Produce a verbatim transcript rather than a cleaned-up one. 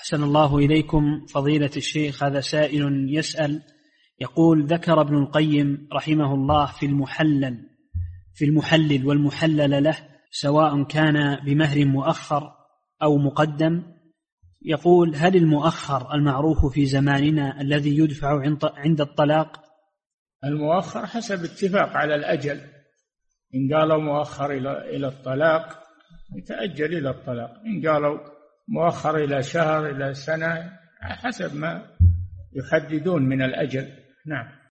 أحسن الله إليكم فضيلة الشيخ. هذا سائل يسأل يقول: ذكر ابن القيم رحمه الله في المحلل في المحلل والمحلل له سواء كان بمهر مؤخر أو مقدم، يقول: هل المؤخر المعروف في زماننا الذي يدفع عند الطلاق؟ المؤخر حسب اتفاق على الأجل، إن قالوا مؤخر إلى الطلاق يتأجل إلى الطلاق، إن قالوا مؤخر إلى شهر إلى سنة حسب ما يحددون من الأجل. نعم.